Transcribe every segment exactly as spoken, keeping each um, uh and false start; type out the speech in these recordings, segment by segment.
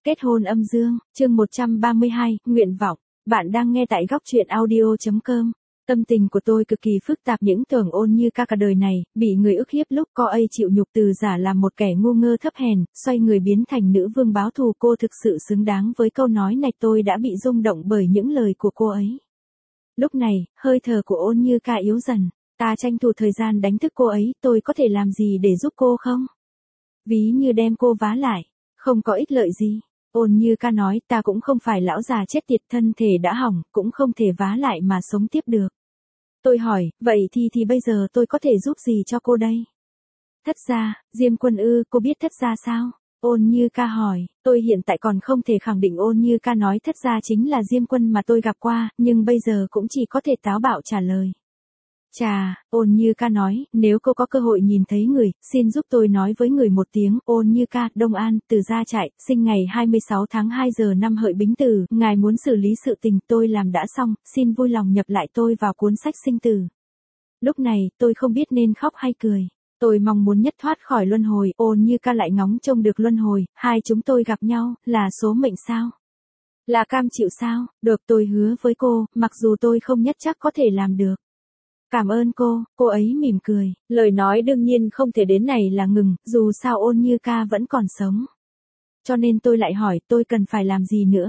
Kết hôn âm dương, chương một trăm ba mươi hai, nguyện vọng. Bạn đang nghe tại góc truyện audio chấm com. Tâm tình của tôi cực kỳ phức tạp, những tưởng ôn như ca cả đời này, bị người ức hiếp lúc cô ấy chịu nhục từ giả làm một kẻ ngu ngơ thấp hèn, xoay người biến thành nữ vương báo thù. Cô thực sự xứng đáng với câu nói này. Tôi đã bị rung động bởi những lời của cô ấy. Lúc này, hơi thở của ôn như ca yếu dần. Ta tranh thủ thời gian đánh thức cô ấy. Tôi có thể làm gì để giúp cô không? Ví như đem cô vá lại, không có ích lợi gì. Ôn như ca nói, ta cũng không phải lão già chết tiệt, thân thể đã hỏng, cũng không thể vá lại mà sống tiếp được. Tôi hỏi, vậy thì thì bây giờ tôi có thể giúp gì cho cô đây? Thất gia, Diêm Quân ư, cô biết thất gia sao? Ôn như ca hỏi, tôi hiện tại còn không thể khẳng định. Ôn như ca nói thất gia chính là Diêm Quân mà tôi gặp qua, nhưng bây giờ cũng chỉ có thể táo bạo trả lời. Chà, ôn như ca nói, nếu cô có cơ hội nhìn thấy người, xin giúp tôi nói với người một tiếng. Ôn như ca, Đông An, Từ Gia Trại, sinh ngày hai mươi sáu tháng hai giờ năm Hợi Bính Tử, ngài muốn xử lý sự tình tôi làm đã xong, xin vui lòng nhập lại tôi vào cuốn sách sinh tử. Lúc này, tôi không biết nên khóc hay cười. Tôi mong muốn nhất thoát khỏi luân hồi. Ôn như ca lại ngóng trông được luân hồi. Hai chúng tôi gặp nhau, là số mệnh sao? Là cam chịu sao? Được, tôi hứa với cô, mặc dù tôi không nhất chắc có thể làm được. Cảm ơn cô, cô ấy mỉm cười, lời nói đương nhiên không thể đến này là ngừng, dù sao ôn như ca vẫn còn sống. Cho nên tôi lại hỏi, tôi cần phải làm gì nữa?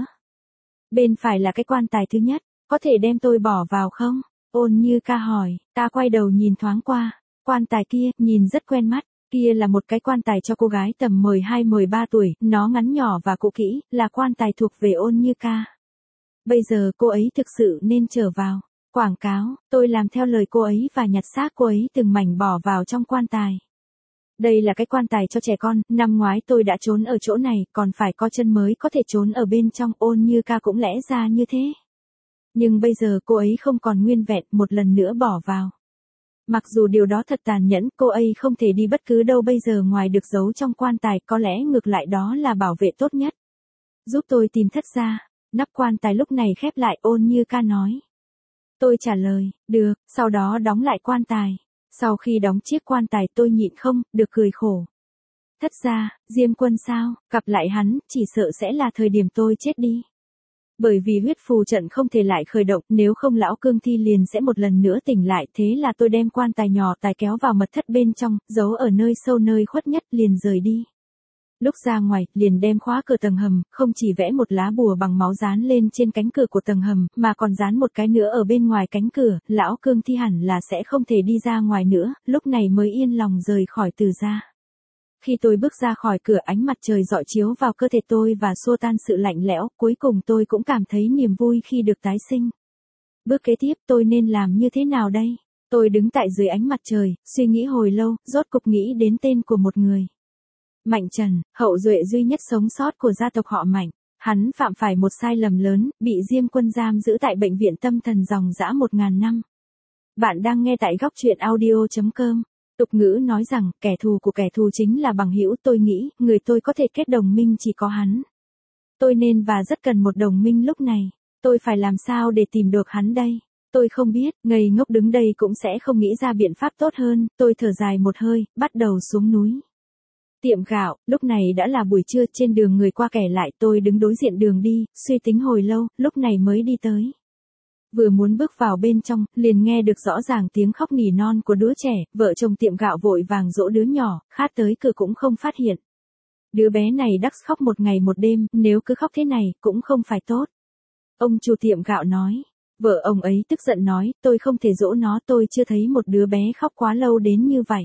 Bên phải là cái quan tài thứ nhất, có thể đem tôi bỏ vào không? Ôn như ca hỏi, ta quay đầu nhìn thoáng qua, quan tài kia, nhìn rất quen mắt, kia là một cái quan tài cho cô gái tầm mười hai mười ba tuổi, nó ngắn nhỏ và cũ kỹ, là quan tài thuộc về ôn như ca. Bây giờ cô ấy thực sự nên trở vào. Quảng cáo, tôi làm theo lời cô ấy và nhặt xác cô ấy từng mảnh bỏ vào trong quan tài. Đây là cái quan tài cho trẻ con, năm ngoái tôi đã trốn ở chỗ này, còn phải có chân mới có thể trốn ở bên trong. Ôn như ca cũng lẽ ra như thế. Nhưng bây giờ cô ấy không còn nguyên vẹn, một lần nữa bỏ vào. Mặc dù điều đó thật tàn nhẫn, cô ấy không thể đi bất cứ đâu bây giờ ngoài được giấu trong quan tài, có lẽ ngược lại đó là bảo vệ tốt nhất. Giúp tôi tìm thất gia. Nắp quan tài lúc này khép lại. Ôn như ca nói. Tôi trả lời, được, sau đó đóng lại quan tài. Sau khi đóng chiếc quan tài tôi nhịn không được cười khổ. Thất gia, Diêm Quân sao? Gặp lại hắn, chỉ sợ sẽ là thời điểm tôi chết đi. Bởi vì huyết phù trận không thể lại khởi động, nếu không lão cương thi liền sẽ một lần nữa tỉnh lại. Thế là tôi đem quan tài nhỏ tài kéo vào mật thất bên trong, giấu ở nơi sâu nơi khuất nhất, liền rời đi. Lúc ra ngoài, liền đem khóa cửa tầng hầm, không chỉ vẽ một lá bùa bằng máu dán lên trên cánh cửa của tầng hầm, mà còn dán một cái nữa ở bên ngoài cánh cửa. Lão cương thi hẳn là sẽ không thể đi ra ngoài nữa, lúc này mới yên lòng rời khỏi Từ gia. Khi tôi bước ra khỏi cửa, ánh mặt trời rọi chiếu vào cơ thể tôi và xua tan sự lạnh lẽo, cuối cùng tôi cũng cảm thấy niềm vui khi được tái sinh. Bước kế tiếp tôi nên làm như thế nào đây? Tôi đứng tại dưới ánh mặt trời, suy nghĩ hồi lâu, rốt cục nghĩ đến tên của một người. Mạnh Trần, hậu duệ duy nhất sống sót của gia tộc họ Mạnh. Hắn phạm phải một sai lầm lớn, bị Diêm Quân giam giữ tại bệnh viện tâm thần dòng dã một ngàn năm. Bạn đang nghe tại góc truyện audio chấm com. Tục ngữ nói rằng, kẻ thù của kẻ thù chính là bằng hữu. Tôi nghĩ, người tôi có thể kết đồng minh chỉ có hắn. Tôi nên và rất cần một đồng minh lúc này. Tôi phải làm sao để tìm được hắn đây? Tôi không biết, ngây ngốc đứng đây cũng sẽ không nghĩ ra biện pháp tốt hơn. Tôi thở dài một hơi, bắt đầu xuống núi. Tiệm gạo, lúc này đã là buổi trưa, trên đường người qua kẻ lại, tôi đứng đối diện đường đi, suy tính hồi lâu, lúc này mới đi tới. Vừa muốn bước vào bên trong, liền nghe được rõ ràng tiếng khóc nỉ non của đứa trẻ. Vợ chồng tiệm gạo vội vàng dỗ đứa nhỏ, khát tới cửa cũng không phát hiện. Đứa bé này đắc khóc một ngày một đêm, nếu cứ khóc thế này, cũng không phải tốt. Ông chủ tiệm gạo nói. Vợ ông ấy tức giận nói, tôi không thể dỗ nó, tôi chưa thấy một đứa bé khóc quá lâu đến như vậy.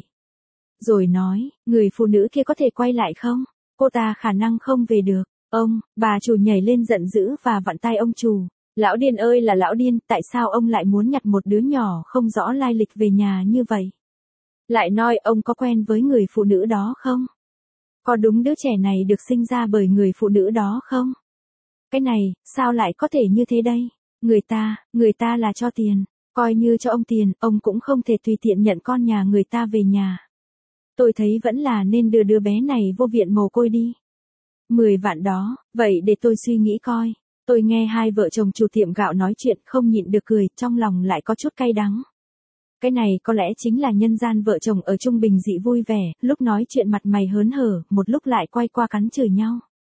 Rồi nói, người phụ nữ kia có thể quay lại không? Cô ta khả năng không về được. Ông, bà chủ nhảy lên giận dữ và vặn tay ông chủ. Lão điên ơi là lão điên, tại sao ông lại muốn nhặt một đứa nhỏ không rõ lai lịch về nhà như vậy? Lại nói ông có quen với người phụ nữ đó không? Có đúng đứa trẻ này được sinh ra bởi người phụ nữ đó không? Cái này, sao lại có thể như thế đây? Người ta, người ta là cho tiền. Coi như cho ông tiền, ông cũng không thể tùy tiện nhận con nhà người ta về nhà. Tôi thấy vẫn là nên đưa đứa bé này vô viện mồ côi đi. Mười vạn đó, vậy để tôi suy nghĩ coi. Tôi nghe hai vợ chồng chủ tiệm gạo nói chuyện không nhịn được cười, trong lòng lại có chút cay đắng. Cái này có lẽ chính là nhân gian vợ chồng ở chung bình dị vui vẻ, lúc nói chuyện mặt mày hớn hở, một lúc lại quay qua cắn chửi nhau.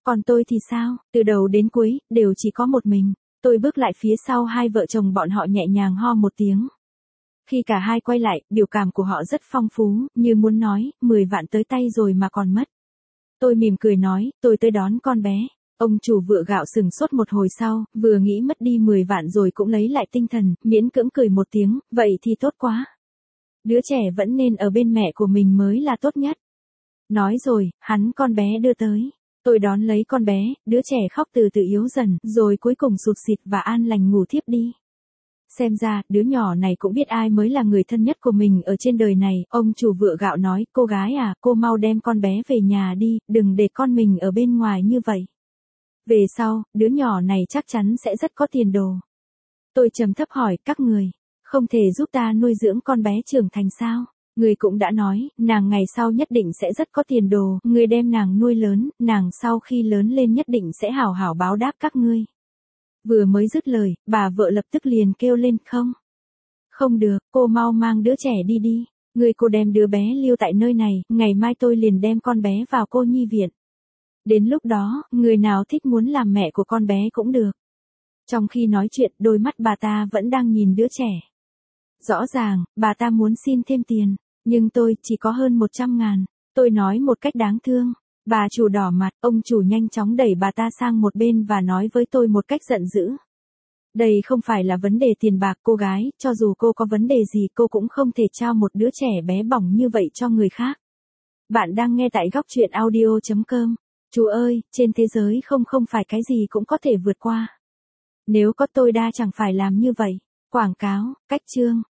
Còn tôi thì sao, từ đầu đến cuối, đều chỉ có một mình. Tôi bước lại phía sau hai vợ chồng bọn họ nhẹ nhàng ho một tiếng. Khi cả hai quay lại, biểu cảm của họ rất phong phú, như muốn nói, mười vạn tới tay rồi mà còn mất. Tôi mỉm cười nói, tôi tới đón con bé. Ông chủ vựa gạo sừng sốt một hồi sau, vừa nghĩ mất đi mười vạn rồi cũng lấy lại tinh thần, miễn cưỡng cười một tiếng, vậy thì tốt quá. Đứa trẻ vẫn nên ở bên mẹ của mình mới là tốt nhất. Nói rồi, hắn con bé đưa tới. Tôi đón lấy con bé, đứa trẻ khóc từ từ yếu dần, rồi cuối cùng sụt sịt và an lành ngủ thiếp đi. Xem ra, đứa nhỏ này cũng biết ai mới là người thân nhất của mình ở trên đời này. Ông chủ vựa gạo nói, cô gái à, cô mau đem con bé về nhà đi, đừng để con mình ở bên ngoài như vậy. Về sau, đứa nhỏ này chắc chắn sẽ rất có tiền đồ. Tôi trầm thấp hỏi, các người, không thể giúp ta nuôi dưỡng con bé trưởng thành sao? Người cũng đã nói, nàng ngày sau nhất định sẽ rất có tiền đồ, người đem nàng nuôi lớn, nàng sau khi lớn lên nhất định sẽ hảo hảo báo đáp các ngươi. Vừa mới dứt lời, bà vợ lập tức liền kêu lên, không. Không được, cô mau mang đứa trẻ đi đi. Người cô đem đứa bé lưu tại nơi này, ngày mai tôi liền đem con bé vào cô nhi viện. Đến lúc đó, người nào thích muốn làm mẹ của con bé cũng được. Trong khi nói chuyện, đôi mắt bà ta vẫn đang nhìn đứa trẻ. Rõ ràng, bà ta muốn xin thêm tiền, nhưng tôi chỉ có hơn một trăm ngàn. Tôi nói một cách đáng thương. Bà chủ đỏ mặt, ông chủ nhanh chóng đẩy bà ta sang một bên và nói với tôi một cách giận dữ. Đây không phải là vấn đề tiền bạc cô gái, cho dù cô có vấn đề gì cô cũng không thể trao một đứa trẻ bé bỏng như vậy cho người khác. Bạn đang nghe tại góc truyện audio chấm com. Chú ơi, trên thế giới không không phải cái gì cũng có thể vượt qua. Nếu có tôi đa chẳng phải làm như vậy. Quảng cáo, cách chương.